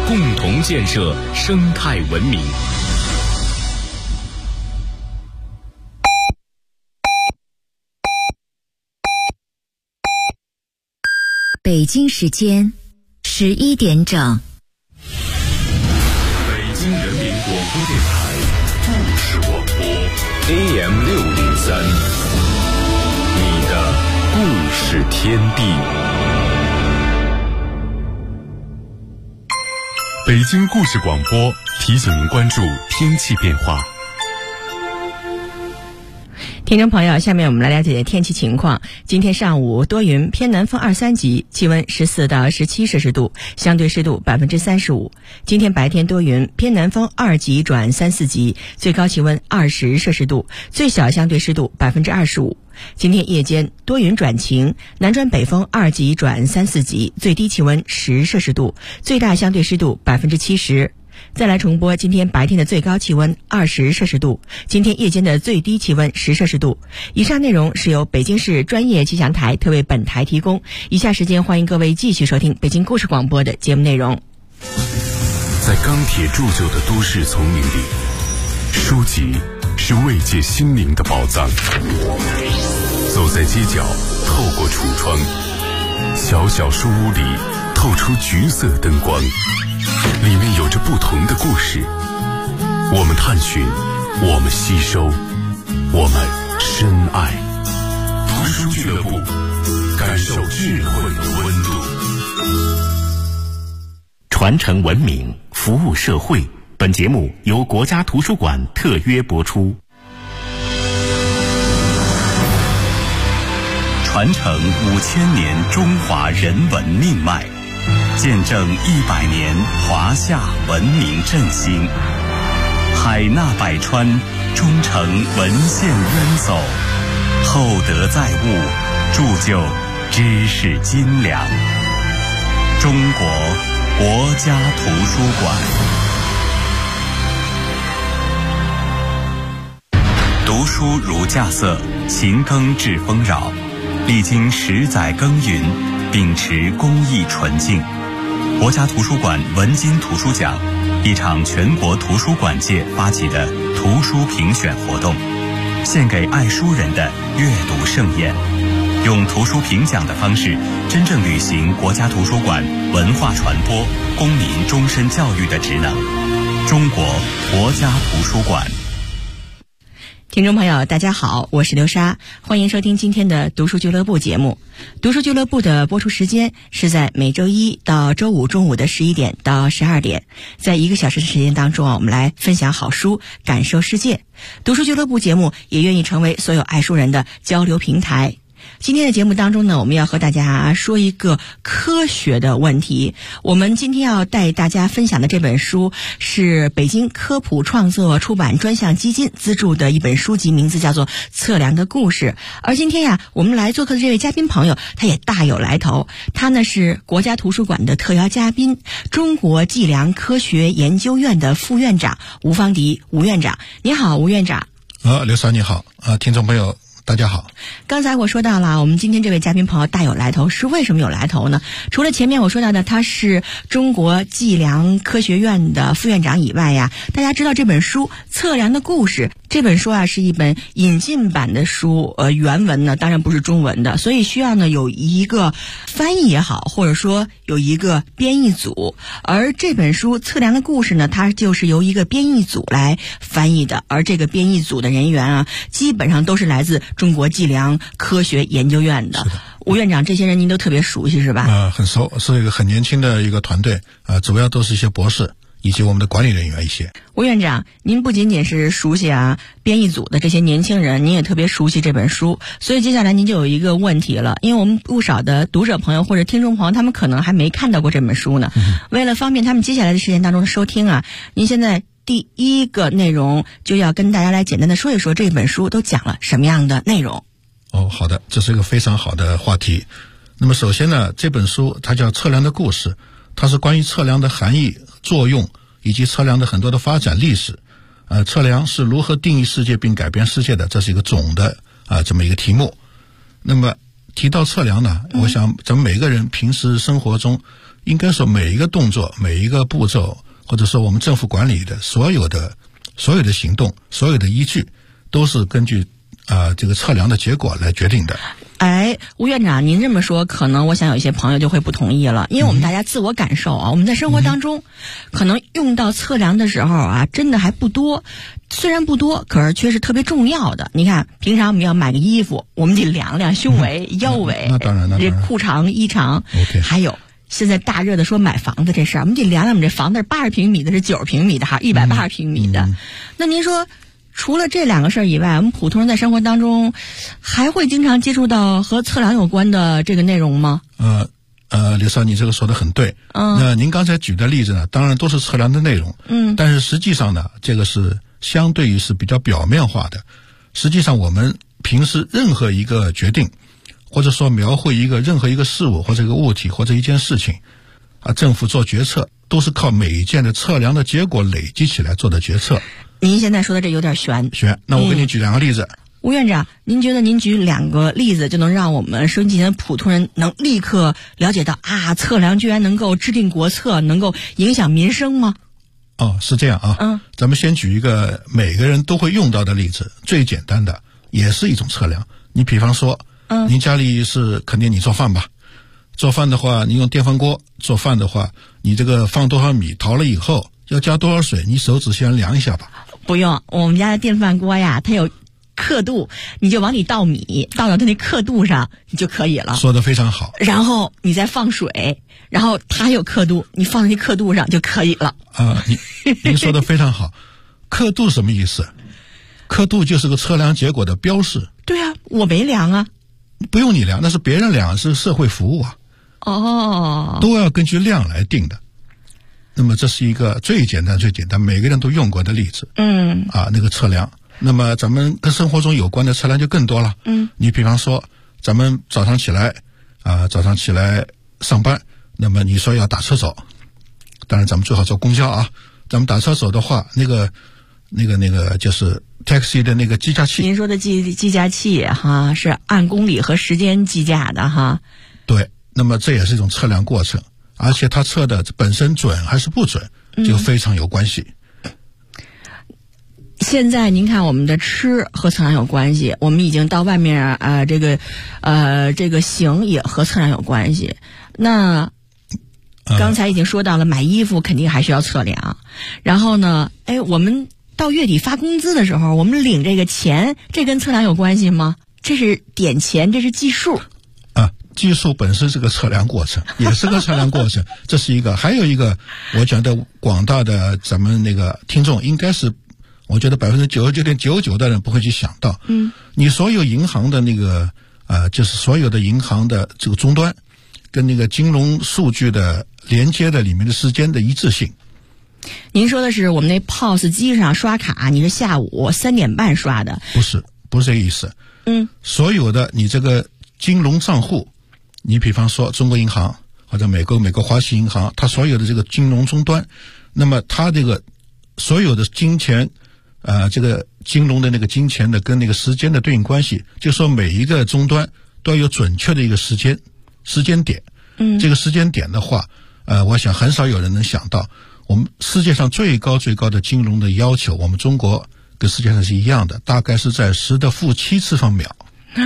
共同建设生态文明。 北京时间11点整。 北京人民广播电台故事广播 AM603， 你的故事天地。北京故事广播提醒您关注天气变化。 听众朋友，下面我们来了解天气情况。今天上午多云，偏南风2、3级，气温14到17摄氏度，相对湿度35%。今天白天多云，偏南风2级转3、4级，最高气温20摄氏度，最小相对湿度25%。今天夜间多云转晴，南转北风2级转3、4级，最低气温10摄氏度，最大相对湿度70%。再来重播今天白天的最高气温20摄氏度，今天夜间的最低气温10摄氏度。以上内容是由北京市专业气象台特为本台提供。以下时间欢迎各位继续收听北京故事广播的节目内容。 在钢铁铸就的都市丛林里，书籍是慰藉心灵的宝藏。走在街角，透过橱窗，小小书屋里透出橘色灯光，里面有着不同的故事。我们探寻，我们吸收，我们深爱。读书俱乐部，感受智慧的温度。传承文明，服务社会。本节目由国家图书馆特约播出。传承5000年中华人文命脉，见证100年华夏文明振兴。海纳百川，忠诚文献渊走，厚德载物，铸就知识精良。中国国家图书馆。读书如稼穑，勤耕致丰饶。历经10载耕耘，秉持公益纯净，国家图书馆文津图书奖，一场全国图书馆界发起的图书评选活动，献给爱书人的阅读盛宴，用图书评奖的方式，真正履行国家图书馆文化传播、公民终身教育的职能。中国国家图书馆。 听众朋友大家好，我是刘莎，欢迎收听今天的读书俱乐部节目。读书俱乐部的播出时间是在每周一到周五中午的11点到12点，在1个小时的时间当中我们来分享好书，感受世界。读书俱乐部节目也愿意成为所有爱书人的交流平台。今天的节目当中呢，我们要和大家说一个科学的问题。我们今天要带大家分享的这本书是北京科普创作出版专项基金资助的一本书籍，名字叫做《测量的故事》。而今天呀，我们来做客的这位嘉宾朋友，他也大有来头。他呢是国家图书馆的特邀嘉宾，中国计量科学研究院的副院长吴方迪吴院长。你好，吴院长。 刘嫂你好，听众朋友大家好。 刚才我说到了，我们今天这位嘉宾朋友大有来头，是为什么有来头呢？除了前面我说到的他是中国计量科学院的副院长以外呀，大家知道这本书《测量的故事》，这本书啊是一本引进版的书，原文呢当然不是中文的，所以需要呢有一个翻译也好，或者说有一个编译组。而这本书《测量的故事》呢，它就是由一个编译组来翻译的，而这个编译组的人员啊，基本上都是来自中国计量科学研究院的。吴院长，这些人您都特别熟悉是吧？ 很熟，是一个很年轻的一个团队，主要都是一些博士以及我们的管理人员一些。 吴院长，您不仅仅是熟悉编译组的这些年轻人，您也特别熟悉这本书，所以接下来您就有一个问题了，因为我们不少的读者朋友或者听众朋友，他们可能还没看到过这本书呢。为了方便他们接下来的时间当中的收听啊，您现在第一个内容就要跟大家来简单的说一说这本书都讲了什么样的内容。 好的，这是一个非常好的话题。那么首先呢，这本书它叫《测量的故事》，它是关于测量的含义、作用以及测量的很多的发展历史。测量是如何定义世界并改变世界的，这是一个总的这么一个题目。那么提到测量呢，我想咱们每个人平时生活中应该说每一个动作、每一个步骤，或者说我们政府管理的所有的行动、所有的依据，都是根据这个测量的结果来决定的。 哎，吴院长，您这么说，可能我想有一些朋友就会不同意了，因为我们大家自我感受啊，我们在生活当中，可能用到测量的时候啊，真的还不多。虽然不多，可是却是特别重要的。你看，平常我们要买个衣服，我们得量量胸围、腰围， 那当然， 这裤长、衣长， OK， 还有。现在大热的说买房子这事儿，我们得量量我们这房子是80平米的，是90平米的，还是180平米的。那您说，除了这两个事儿以外，我们普通人在生活当中还会经常接触到和测量有关的这个内容吗？ 刘少，你这个说的很对。那您刚才举的例子呢，当然都是测量的内容。但是实际上呢，这个是相对于是比较表面化的。实际上，我们平时任何一个决定，或者说描绘任何一个事物或者一个物体或者一件事情，政府做决策都是靠每一件的测量的结果累积起来做的决策。 您现在说的这有点悬。 那我给你举两个例子。 吴院长，您觉得您举2个例子就能让我们收音机前的普通人能立刻了解到测量居然能够制定国策，能够影响民生吗？ 是这样啊。咱们先举一个每个人都会用到的例子，最简单的，也是一种测量。你比方说，您家里是肯定你做饭吧？做饭的话，你用电饭锅做饭的话，你这个放多少米，淘了以后要加多少水，你手指先量一下吧。 不用，我们家的电饭锅呀，它有刻度，你就往里倒米，倒到它那刻度上你就可以了。 说得非常好。 然后你再放水，然后它有刻度，你放在那刻度上就可以了。 您说得非常好。刻度什么意思？刻度就是个测量结果的标示。 对啊，我没量啊。 不用你量，那是别人量，是社会服务啊。都要根据量来定的。那么这是一个最简单每个人都用过的例子。那个测量。那么咱们跟生活中有关的测量就更多了。你比方说咱们早上起来上班，那么你说要打车走，当然咱们最好坐公交啊。咱们打车走的话，那个就是 taxi 的那个计价器。 您说的计价器哈，是按公里和时间计价的哈。 对，那么这也是一种测量过程，而且它测的本身准还是不准，就非常有关系。 现在您看，我们的吃和测量有关系，我们已经到外面这个行也和测量有关系。那刚才已经说到了，买衣服肯定还需要测量。然后呢，我们到月底发工资的时候，我们领这个钱，这跟测量有关系吗？这是点钱，这是计数。 计数本身是个测量过程，也是个测量过程。这是一个，还有一个，我觉得广大的咱们那个听众应该是，我觉得99.99%的人不会去想到。你所有银行的那个就是所有的银行的这个终端跟那个金融数据的连接的里面的时间的一致性。 您说的是我们那 POS 机上刷卡，你是下午3点半刷的？不是这个意思。所有的你这个金融账户，你比方说中国银行或者美国花旗银行，它所有的这个金融终端，那么它这个所有的金钱这个金融的那个金钱的跟那个时间的对应关系，就说每一个终端都要有准确的一个时间点。这个时间点的话，我想很少有人能想到，我们世界上最高的金融的要求，我们中国跟世界上是一样的，大概是在10⁻7次方秒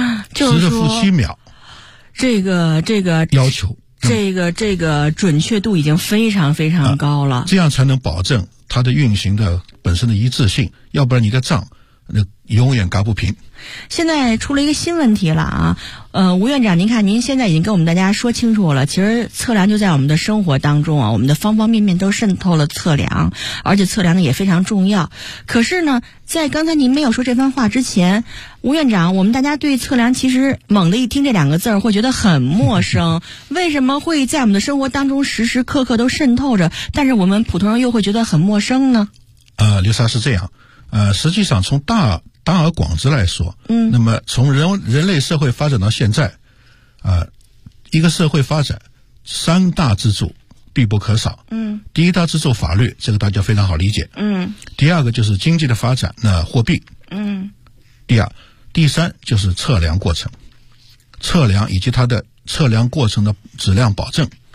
，10⁻7秒。这个要求， 这个准确度已经非常非常高了。 这样才能保证它的运行的本身的一致性，要不然你的账永远嘎不平。 现在出了一个新问题了啊，吴院长，您看您现在已经跟我们大家说清楚了，其实测量就在我们的生活当中啊，我们的方方面面都渗透了测量，而且测量呢也非常重要。可是呢，在刚才您没有说这番话之前，吴院长，我们大家对测量其实猛地一听这2个字儿会觉得很陌生，为什么会在我们的生活当中时时刻刻都渗透着，但是我们普通人又会觉得很陌生呢？刘莎，是这样，实际上从大而广之来说，那么从人类社会发展到现在，一个社会发展3大支柱必不可少。第一大支柱法律，这个大家非常好理解。第二个就是经济的发展，那货币。第三就是测量过程，测量以及它的测量过程的质量保证。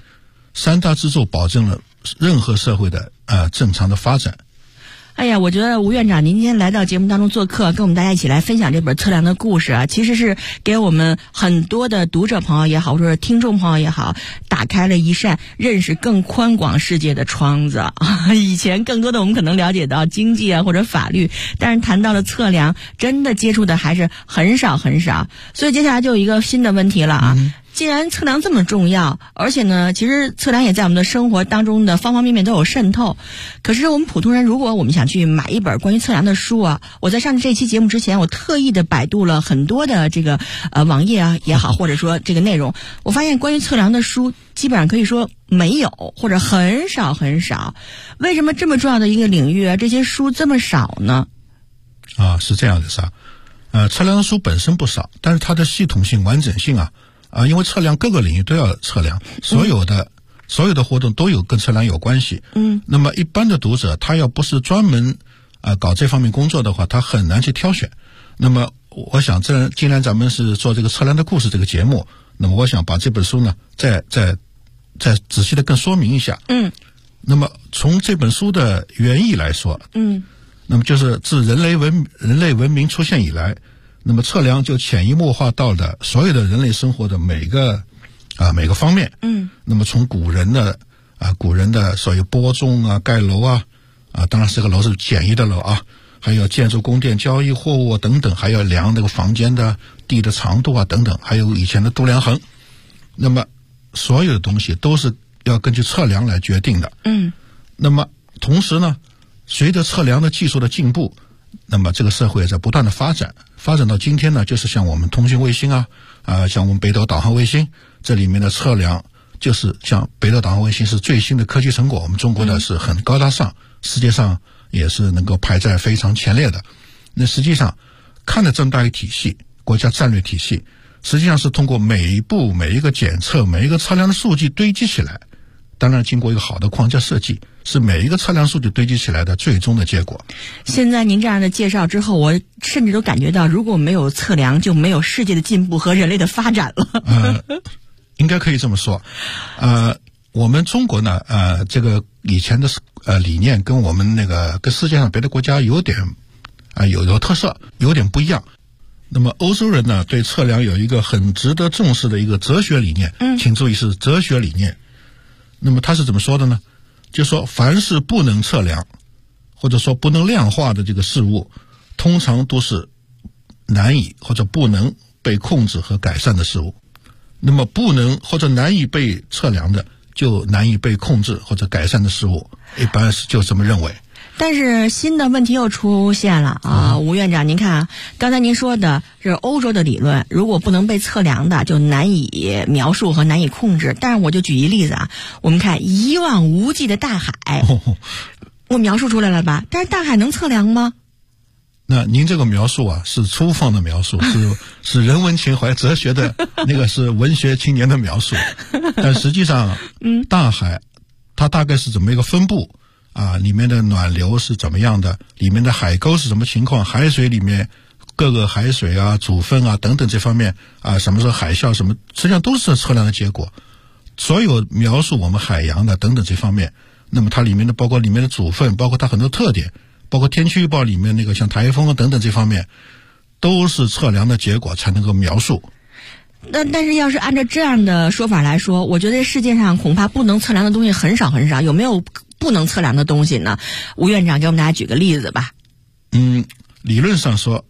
3大支柱保证了任何社会的正常的发展。 哎呀，我觉得吴院长您今天来到节目当中做客，跟我们大家一起来分享这本测量的故事啊，其实是给我们很多的读者朋友也好，或者听众朋友也好，打开了一扇认识更宽广世界的窗子。以前更多的我们可能了解到经济啊或者法律，但是谈到了测量，真的接触的还是很少很少。所以接下来就有一个新的问题了啊。既然测量这么重要，而且呢，其实测量也在我们的生活当中的方方面面都有渗透。可是我们普通人，如果我们想去买一本关于测量的书啊，我在上这期节目之前，我特意的百度了很多的这个网页啊也好，或者说这个内容，我发现关于测量的书基本上可以说没有，或者很少很少。为什么这么重要的一个领域啊，这些书这么少呢？ 是这样的是测量的书本身不少，但是它的系统性完整性因为测量各个领域都要测量，所有的活动都有跟测量有关系。那么一般的读者他要不是专门搞这方面工作的话，他很难去挑选。那么我想既然咱们是做这个测量的故事这个节目，那么我想把这本书呢再仔细的更说明一下。那么从这本书的原意来说，那么就是自人类文明出现以来，那么测量就潜移默化到了所有的人类生活的每个方面。那么从古人的所谓播种盖楼当然这个楼是简易的楼还有建筑宫殿交易货物等等，还有量那个房间的地的长度等等，还有以前的度量衡。那么所有的东西都是要根据测量来决定的。那么同时呢，随着测量的技术的进步，那么这个社会在不断的发展到今天呢，就是像我们通讯卫星像我们北斗导航卫星，这里面的测量就是像北斗导航卫星是最新的科技成果，我们中国的是很高大上，世界上也是能够排在非常前列的。那实际上看了这么大一个体系，国家战略体系，实际上是通过每一步每一个检测每一个测量的数据堆积起来，当然经过一个好的框架设计，是每一个测量数据堆积起来的最终的结果。 现在您这样的介绍之后，我甚至都感觉到，如果没有测量，就没有世界的进步和人类的发展了。 应该可以这么说。我们中国呢，这个以前的理念跟我们跟世界上别的国家有点有特色，有点不一样。那么欧洲人呢，对测量有一个很值得重视的一个哲学理念，请注意是哲学理念。那么他是怎么说的呢？就说凡是不能测量或者说不能量化的这个事物，通常都是难以或者不能被控制和改善的事物。那么不能或者难以被测量的，就难以被控制或者改善的事物，一般是就这么认为。 但是新的问题又出现了吴院长，您看刚才您说的是欧洲的理论，如果不能被测量的就难以描述和难以控制。但是我就举一例子我们看一望无际的大海，我描述出来了吧？但是大海能测量吗？ 那您这个描述是粗放的描述，是人文情怀哲学的是文学青年的描述。但实际上大海它大概是怎么一个分布里面的暖流是怎么样的，里面的海沟是什么情况，海水里面各个海水主分等等这方面什么时候海啸什么，实际上都是测量的结果。所有描述我们海洋的等等这方面，那么它里面的包括里面的组分，包括它很多特点，包括天气预报里面像台风等等这方面，都是测量的结果才能够描述。 但是要是按照这样的说法来说，我觉得世界上恐怕不能测量的东西很少很少。有没有不能测量的东西呢？吴院长给我们大家举个例子吧。 理论上说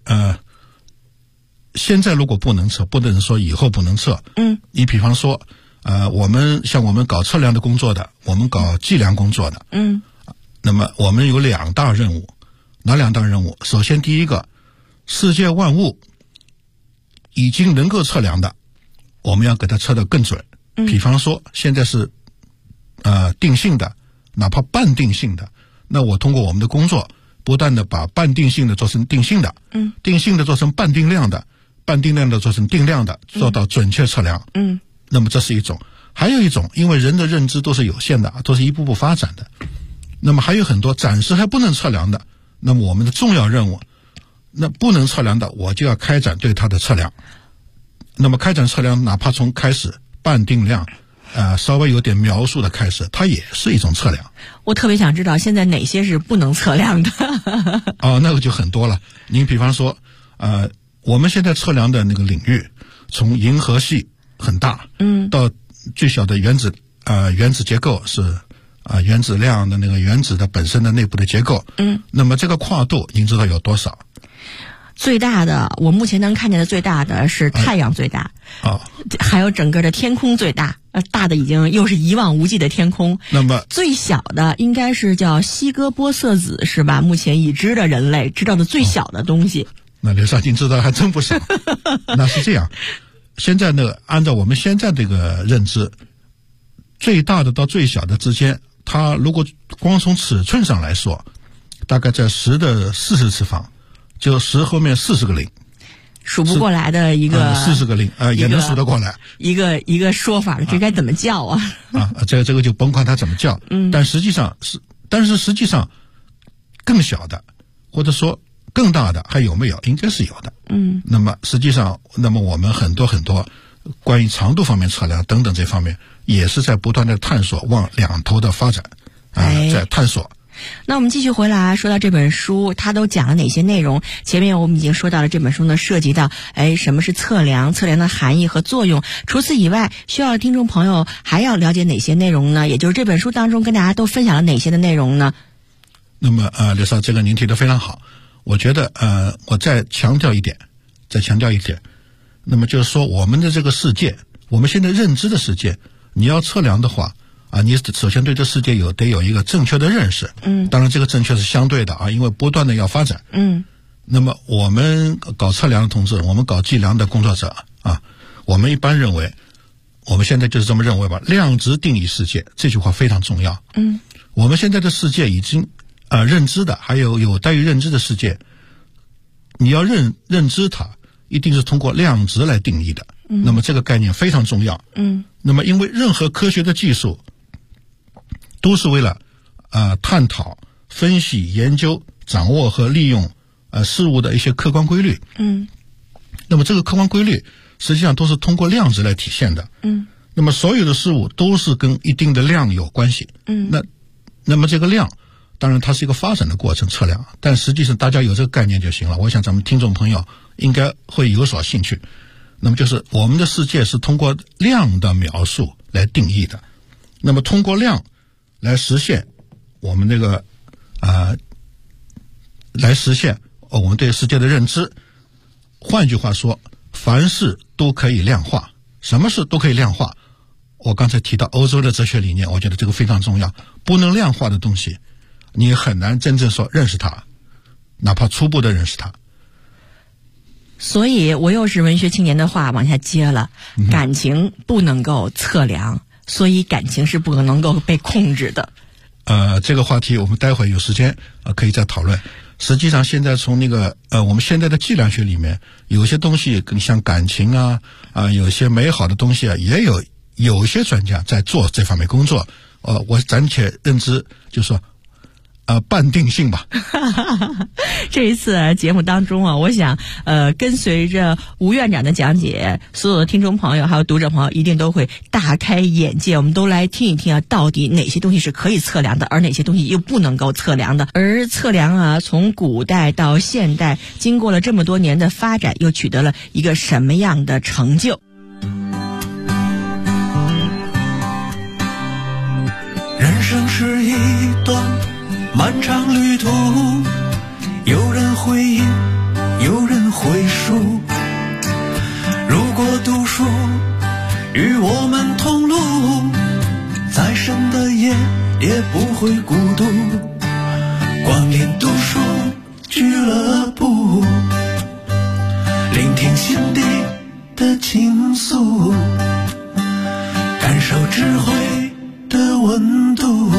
现在如果不能测，不能说以后不能测。你比方说我们搞测量的工作的，我们搞计量工作的，那么我们有2大任务。哪2大任务？首先第一个，世界万物已经能够测量的，我们要给它测得更准。比方说现在是定性的，哪怕半定性的，那我通过我们的工作不断的把半定性的做成定性的，定性的做成半定量的，半定量的做成定量的，做到准确测量。那么这是一种。还有一种，因为人的认知都是有限的，都是一步步发展的，那么还有很多暂时还不能测量的，那么我们的重要任务，那不能测量的我就要开展对它的测量。那么开展测量哪怕从开始半定量稍微有点描述的开始，它也是一种测量。 我特别想知道现在哪些是不能测量的。 那个就很多了。您比方说我们现在测量的那个领域，从银河系很大，到最小的原子结构是原子量的那个原子的本身的内部的结构，那么这个跨度您知道有多少？ 最大的，我目前能看见的最大的是太阳最大，还有整个的天空最大，大的已经又是一望无际的天空。 那么最小的应该是叫希格波色子，是吧？目前已知的人类知道的最小的东西。 那刘少卿知道还真不少。那是这样，现在呢，按照我们现在这个认知，最大的到最小的之间，它如果光从尺寸上来说，大概在10的40次方。就10后面40个零， 数不过来的一个 40个零也能数得过来。 一个说法，这该怎么叫啊？ 这个就甭管它怎么叫，但实际上更小的或者说更大的还有没有？应该是有的。那么实际上，我们很多关于长度方面测量等等这方面，也是在不断的探索，往两头的发展在探索。 那我们继续回来说到这本书，它都讲了哪些内容？前面我们已经说到了这本书呢，涉及到什么是测量，测量的含义和作用。除此以外，需要听众朋友还要了解哪些内容呢？也就是这本书当中跟大家都分享了哪些的内容呢？ 那么刘少，这个您提得非常好。我觉得我再强调一点，那么就是说我们的这个世界，我们现在认知的世界，你要测量的话你首先对这世界得有一个正确的认识。当然这个正确是相对的因为不断的要发展。那么我们搞测量的同志，我们搞计量的工作者我们一般认为，我们现在就是这么认为吧，量值定义世界这句话非常重要。我们现在的世界已经认知的，还有待于认知的世界，你要认知它，一定是通过量值来定义的。那么这个概念非常重要。那么因为任何科学的技术都是为了探讨、分析、研究、掌握和利用事物的一些客观规律。那么这个客观规律实际上都是通过量值来体现的。那么所有的事物都是跟一定的量有关系。那么这个量当然它是一个发展的过程，测量，但实际上大家有这个概念就行了。我想咱们听众朋友应该会有所兴趣。那么就是我们的世界是通过量的描述来定义的，那么通过量来实现我们这个来实现我们对世界的认知。换句话说，凡事都可以量化。什么事都可以量化？我刚才提到欧洲的哲学理念，我觉得这个非常重要。不能量化的东西，你很难真正说认识它，哪怕初步的认识它。 所以我又是文学青年的话往下接了，感情不能够测量，所以感情是不能够被控制的。 这个话题我们待会有时间可以再讨论。实际上现在从那个我们现在的计量学里面，有些东西更像感情有些美好的东西也有些专家在做这方面工作。我暂且认知就是说半定性吧。 这一次节目当中我想跟随着吴院长的讲解，所有的听众朋友还有读者朋友一定都会大开眼界。我们都来听一听到底哪些东西是可以测量的，而哪些东西又不能够测量的。而测量从古代到现代，经过了这么多年的发展，又取得了一个什么样的成就？ 人生是一段漫长旅途，有人回忆，有人回述。如果读书与我们同路，再深的夜也不会孤独。光临读书俱乐部，聆听心底的倾诉，感受智慧的温度。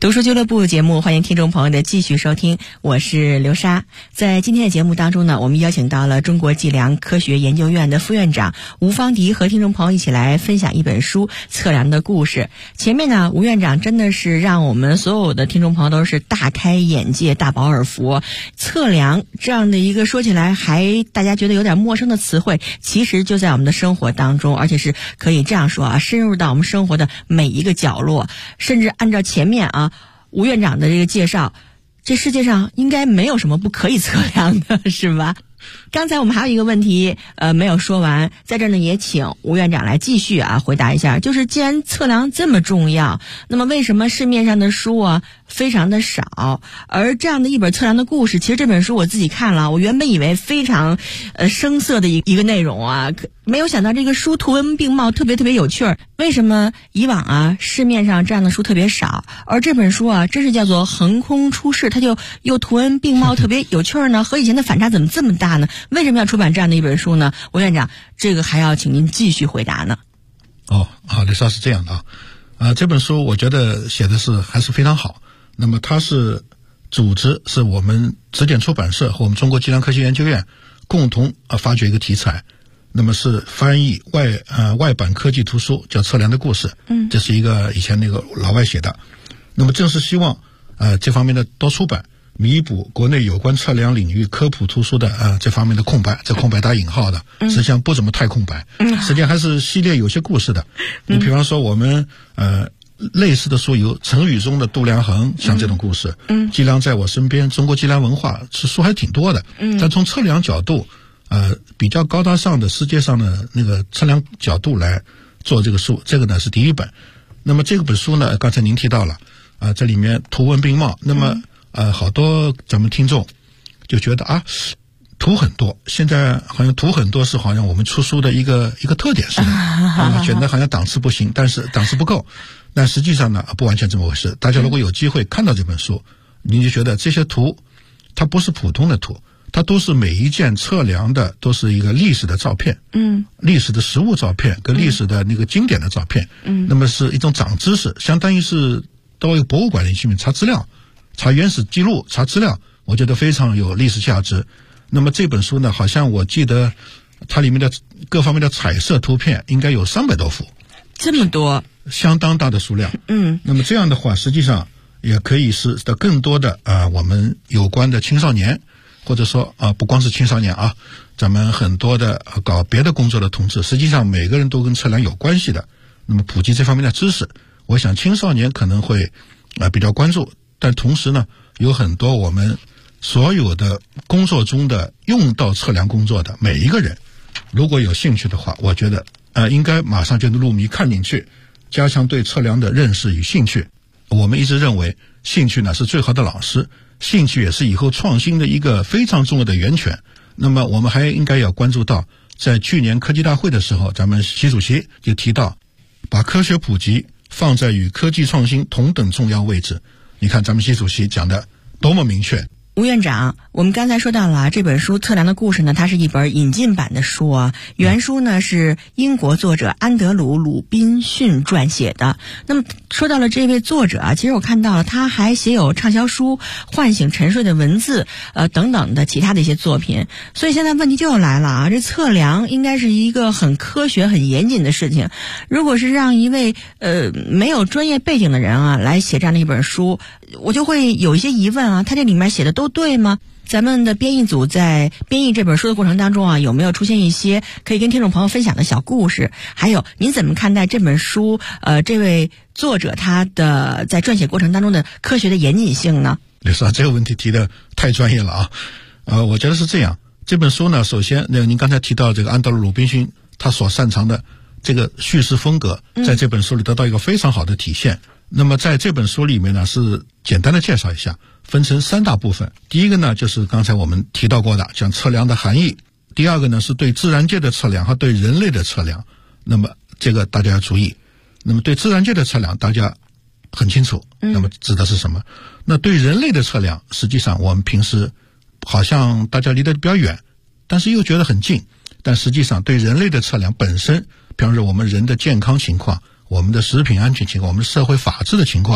读书俱乐部节目，欢迎听众朋友的继续收听，我是刘莎。在今天的节目当中呢，我们邀请到了中国计量科学研究院的副院长吴方迪，和听众朋友一起来分享一本书《测量的故事》。前面呢，吴院长真的是让我们所有的听众朋友都是大开眼界、大饱耳福。测量这样的一个说起来还大家觉得有点陌生的词汇，其实就在我们的生活当中，而且是可以这样说啊，深入到我们生活的每一个角落，甚至按照前面吴院长的这个介绍，这世界上应该没有什么不可以测量的，是吧？刚才我们还有一个问题没有说完，在这儿呢也请吴院长来继续回答一下，就是既然测量这么重要，那么为什么市面上的书非常的少？而这样的一本测量的故事，其实这本书我自己看了，我原本以为非常生涩的一个内容没有想到这个书图文并茂，特别特别有趣儿。为什么以往市面上这样的书特别少，而这本书真是叫做横空出世，它就又图文并茂，特别有趣儿呢？和以前的反差怎么这么大呢？为什么要出版这样的一本书呢？吴院长，这个还要请您继续回答呢。 刘少是这样的这本书我觉得写的还是非常好。那么它是组织是我们质检出版社和我们中国计量科学研究院共同发掘一个题材，那么是翻译外版科技图书，叫《测量的故事》。这是一个以前那个老外写的。那么正是希望这方面的多出版，弥补国内有关测量领域科普图书的这方面的空白，这空白打引号的，实际上不怎么太空白，实际上还是系列有些故事的。你比方说我们类似的书有陈宇中的度量衡，像这种故事，计量在我身边，中国计量文化，是书还挺多的。但从测量角度比较高大上的世界上的那个测量角度来做这个书，这个呢是第一本。那么这本书呢，刚才您提到了这里面图文并茂，那么好多咱们听众就觉得图很多，现在好像图很多是好像我们出书的一个特点似的，觉得好像档次不行，但是档次不够。但实际上呢，不完全这么回事。大家如果有机会看到这本书，您就觉得这些图它不是普通的图，它都是每一件测量的都是一个历史的照片，历史的实物照片跟历史的那个经典的照片，那么是一种长知识，相当于是到一个博物馆里去面查资料，查原始记录，查资料，我觉得非常有历史价值。那么这本书呢，好像我记得它里面的各方面的彩色图片应该有300多幅， 这么多， 相当大的数量。那么这样的话，实际上也可以使得更多的我们有关的青少年，或者说不光是青少年咱们很多的搞别的工作的同志，实际上每个人都跟测量有关系的。那么普及这方面的知识，我想青少年可能会比较关注，但同时呢，有很多我们所有的工作中的用到测量工作的每一个人，如果有兴趣的话，我觉得应该马上就入迷看进去，加强对测量的认识与兴趣。我们一直认为兴趣呢是最好的老师，兴趣也是以后创新的一个非常重要的源泉。那么我们还应该要关注到，在去年科技大会的时候，咱们习主席就提到把科学普及放在与科技创新同等重要位置。你看咱们习主席讲的多么明确。 吴院长，我们刚才说到了这本书《测量的故事》呢，它是一本引进版的书原书呢是英国作者安德鲁·鲁滨逊撰写的。那么说到了这位作者其实我看到了他还写有畅销书《唤醒沉睡的文字》等等的其他的一些作品。所以现在问题就要来了这测量应该是一个很科学很严谨的事情，如果是让一位没有专业背景的人来写这样的一本书，我就会有一些疑问他这里面写的都对吗？咱们的编译组在编译这本书的过程当中有没有出现一些可以跟听众朋友分享的小故事？还有您怎么看待这本书这位作者他的在撰写过程当中的科学的严谨性呢？ 刘少，这个问题提的太专业了我觉得是这样。这本书呢，首先您刚才提到这个安德鲁·鲁滨逊他所擅长的这个叙事风格，在这本书里得到一个非常好的体现。那么在这本书里面呢，是简单的介绍一下，分成3大部分。第一个呢，就是刚才我们提到过的讲测量的含义。第二个呢，是对自然界的测量和对人类的测量。那么这个大家要注意。那么对自然界的测量大家很清楚，那么指的是什么？那对人类的测量，实际上我们平时好像大家离得比较远，但是又觉得很近。但实际上对人类的测量本身，比方说我们人的健康情况，我们的食品安全情况，我们社会法治的情况，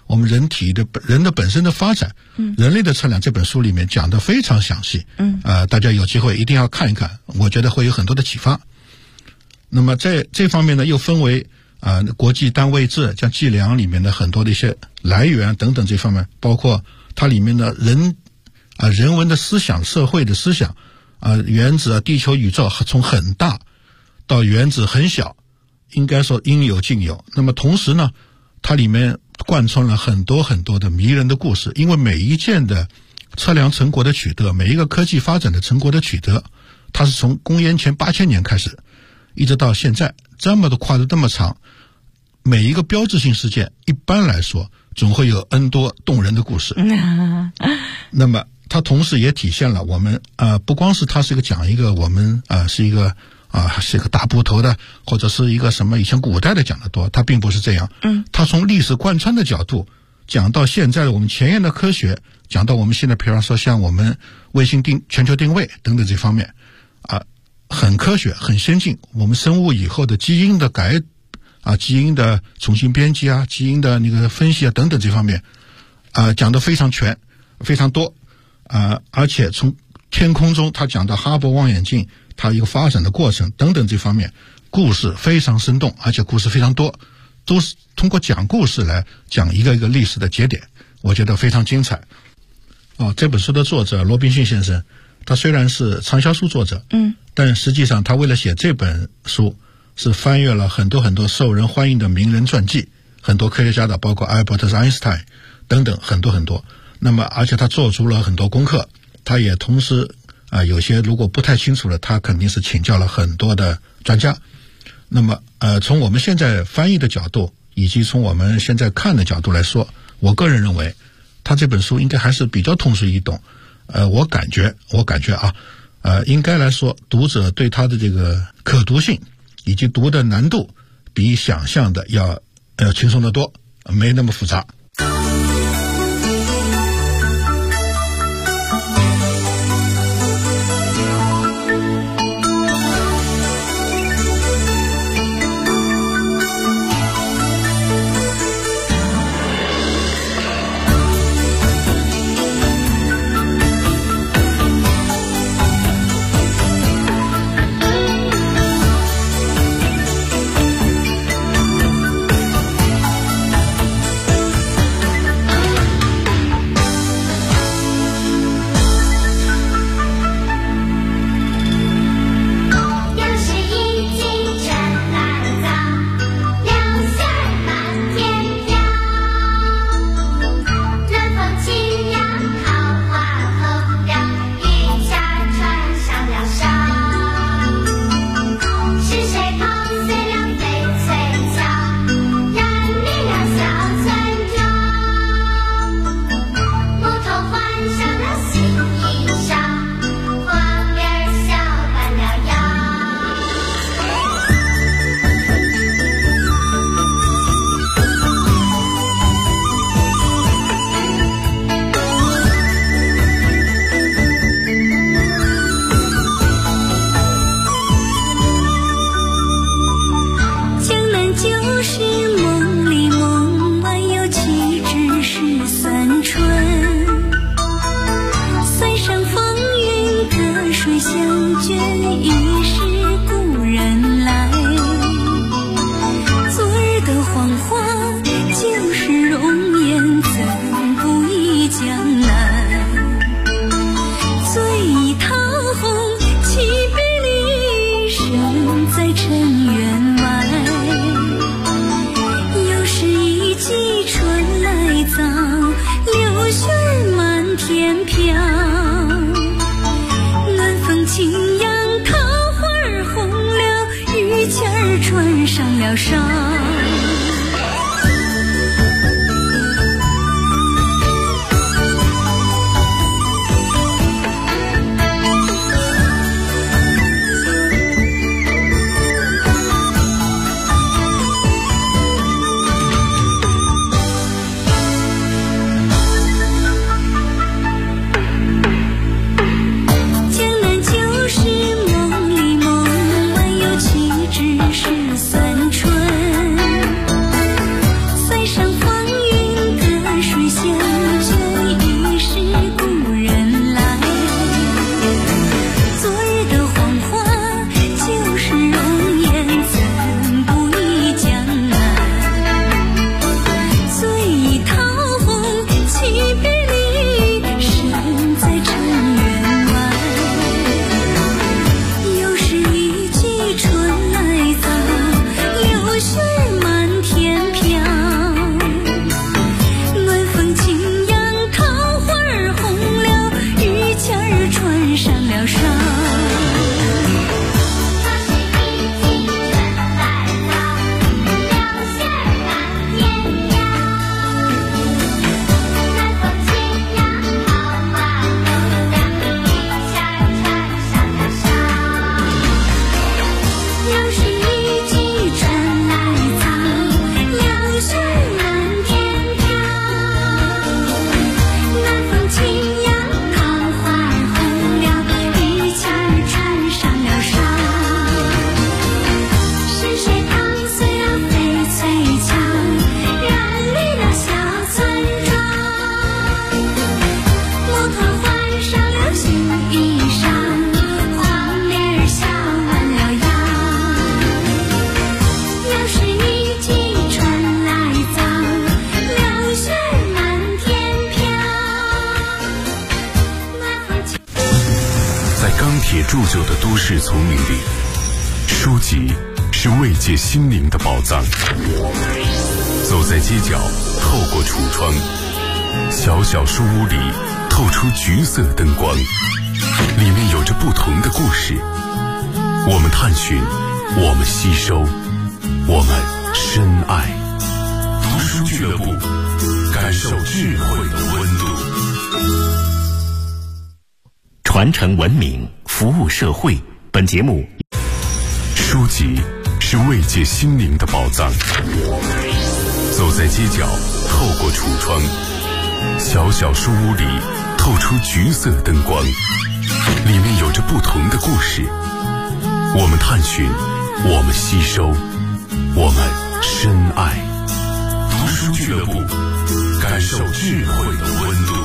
我们人的本身的发展，人类的测量这本书里面讲得非常详细，大家有机会一定要看一看，我觉得会有很多的启发。那么在这方面呢，又分为国际单位制，像计量里面的很多的一些来源等等这方面，包括它里面的人文的思想、社会的思想，原子地球宇宙从很大到原子很小，应该说应有尽有。那么同时呢，它里面贯穿了很多很多的迷人的故事，因为每一件的测量成果的取得，每一个科技发展的成果的取得，它是从公元前8000年开始，一直到现在，这么的跨度这么长，每一个标志性事件一般来说总会有 N 多动人的故事。那么它同时也体现了我们不光是它是讲一个我们是一个大部头的，或者是一个什么以前古代的讲的多，它并不是这样。它从历史贯穿的角度讲到现在的我们前沿的科学，讲到我们现在比方说像我们卫星全球定位等等这方面很科学很先进。我们生物以后的基因的基因的重新编辑基因的那个分析等等这方面讲得非常全非常多而且从天空中他讲到哈勃望远镜它一个发展的过程等等这方面，故事非常生动，而且故事非常多，都是通过讲故事来讲一个一个历史的节点，我觉得非常精彩。这本书的作者罗宾逊先生，他虽然是畅销书作者，但实际上他为了写这本书是翻阅了很多很多受人欢迎的名人传记，很多科学家的，包括阿尔伯特·爱因斯坦等等很多很多。那么而且他做出了很多功课，他也同时有些如果不太清楚了，他肯定是请教了很多的专家。那么从我们现在翻译的角度以及从我们现在看的角度来说，我个人认为他这本书应该还是比较通俗易懂。我感觉应该来说读者对他的这个可读性以及读的难度比想象的要轻松得多，没那么复杂。 是三春。 铸就的都市丛林里，书籍是慰藉心灵的宝藏。走在街角，透过橱窗，小小书屋里透出橘色灯光，里面有着不同的故事。我们探寻，我们吸收，我们深爱。读书俱乐部，感受智慧的温度。 传承文明，服务社会。本节目， 书籍是慰藉心灵的宝藏。走在街角，透过橱窗，小小书屋里透出橘色灯光，里面有着不同的故事。我们探寻，我们吸收，我们深爱。读书俱乐部，感受智慧的温度。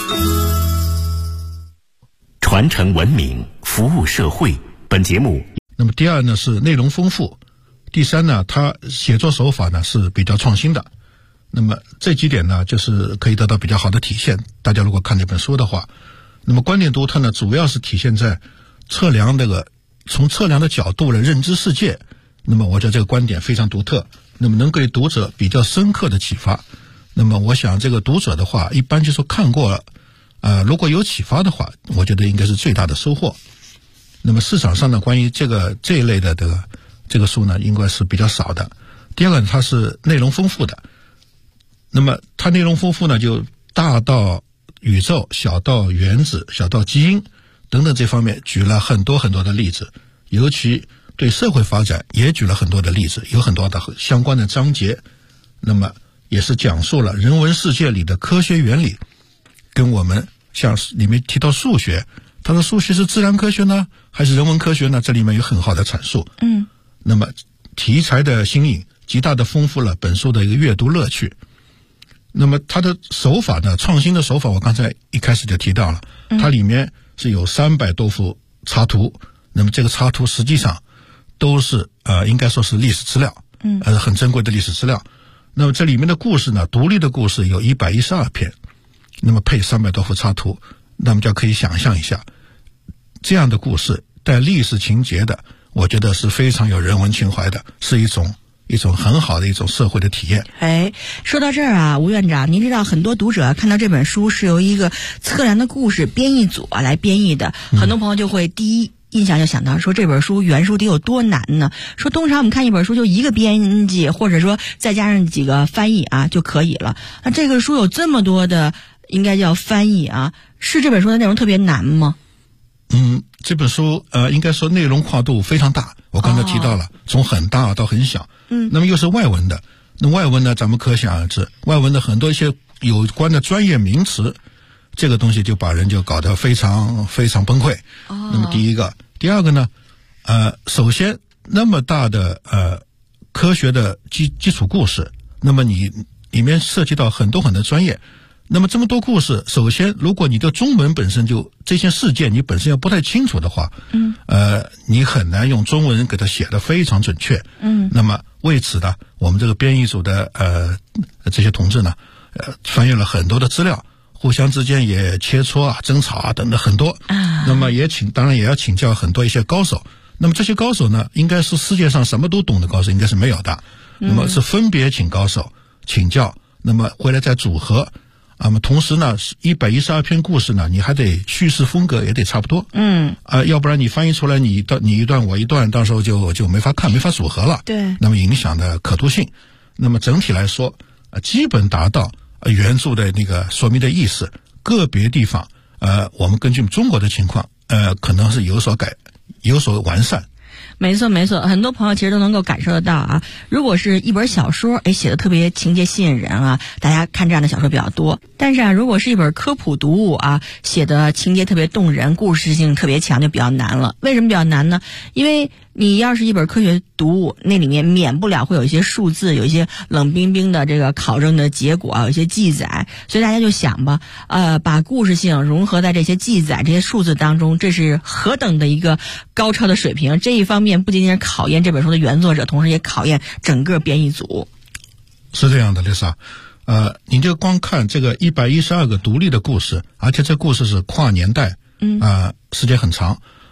传承文明，服务社会。本节目， 那么第二呢是内容丰富，第三呢，它写作手法呢是比较创新的。那么这几点呢，就是可以得到比较好的体现。大家如果看这本书的话，那么观点读它呢，主要是体现在测量从测量的角度来认知世界。那么我觉得这个观点非常独特，那么能给读者比较深刻的启发。那么我想这个读者的话，一般就是看过了，如果有启发的话，我觉得应该是最大的收获。那么市场上呢，关于这一类的这个书呢，应该是比较少的。第二个，它是内容丰富的。那么它内容丰富呢，就大到宇宙，小到原子，小到基因等等这方面举了很多很多的例子，尤其对社会发展也举了很多的例子，有很多的相关的章节。那么也是讲述了人文世界里的科学原理，跟我们像里面提到数学，它的数学是自然科学呢，还是人文科学呢？这里面有很好的阐述。那么题材的新颖极大的丰富了本书的一个阅读乐趣。那么它的手法呢，创新的手法我刚才一开始就提到了，它里面是有300多幅插图，那么这个插图实际上都是应该说是历史资料，很珍贵的历史资料。那么这里面的故事呢，独立的故事有112篇，那么配300多幅插图，那么就可以想象一下，这样的故事带历史情节的，我觉得是非常有人文情怀的，是一种很好的一种社会的体验。 说到这儿啊，吴院长，您知道很多读者看到这本书是由一个测量的故事编译组来编译的，很多朋友就会第一印象就想到说这本书原书得有多难呢？说通常我们看一本书就一个编辑，或者说再加上几个翻译就可以了。那这个书有这么多的应该叫翻译是这本书的内容特别难吗？ 这本书应该说内容跨度非常大，我刚才提到了，从很大到很小。那么又是外文的，那外文呢，咱们可想而知，外文的很多一些有关的专业名词，这个东西就把人就搞得非常非常崩溃。那么第二个呢，首先那么大的科学的基础故事，那么你里面涉及到很多很多专业。那么这么多故事，首先如果你的中文本身就这些事件你本身要不太清楚的话，你很难用中文给它写得非常准确。那么为此呢，我们这个编译组的这些同志呢，翻阅了很多的资料，互相之间也切磋争吵等等很多。那么当然也要请教很多一些高手。那么这些高手呢，应该是世界上什么都懂的高手应该是没有的。那么是分别请高手请教，那么回来再组合。那么同时呢，112篇故事呢，你还得叙事风格也得差不多。要不然你翻译出来你一段我一段，到时候就没法看，没法组合了。 对。 那么影响的可读性。那么整体来说，基本达到原著的那个说明的意思。个别地方，我们根据中国的情况，可能是有所完善。 没错，很多朋友其实都能够感受得到如果是一本小说，写的特别情节吸引人大家看这样的小说比较多。但是如果是一本科普读物写的情节特别动人，故事性特别强，就比较难了。为什么比较难呢？因为你要是一本科学读物，那里面免不了会有一些数字，有一些冷冰冰的这个考证的结果有一些记载，所以大家就想吧，把故事性融合在这些记载、这些数字当中，这是何等的一个高超的水平！这一方面不仅仅是考验这本书的原作者，同时也考验整个编译组。 是这样的，丽莎。你就光看这个112个独立的故事，而且这故事是跨年代，时间很长，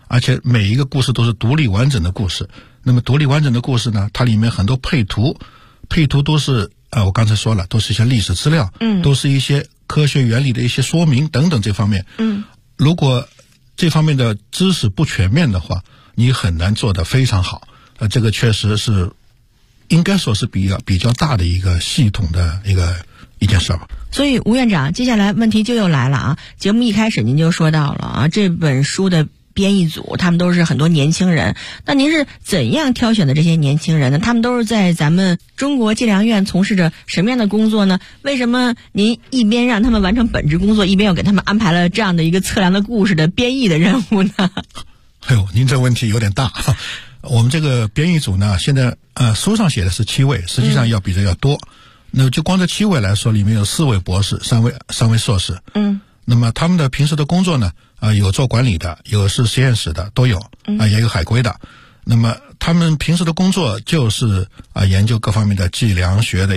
而且每一个故事都是独立完整的故事。那么独立完整的故事呢，它里面很多配图都是我刚才说了，都是一些历史资料，都是一些科学原理的一些说明等等这方面。如果这方面的知识不全面的话，你很难做得非常好。这个确实是应该说是比较大的一个系统的一件事吧。 所以吴院长，接下来问题就又来了啊！节目一开始您就说到了啊，这本书的编译组他们都是很多年轻人，那您是怎样挑选的这些年轻人呢？他们都是在咱们中国计量院从事着什么样的工作呢？为什么您一边让他们完成本职工作，一边又给他们安排了这样的一个测量的故事的编译的任务呢？ 哎呦，您这问题有点大。我们这个编译组呢，现在书上写的是7位，实际上要比这要多。那就光这7位来说，里面有4位博士，3位硕士。那么他们的平时的工作呢，有做管理的，有是实验室的，都有，也有海归的。那么他们平时的工作就是研究各方面的计量学的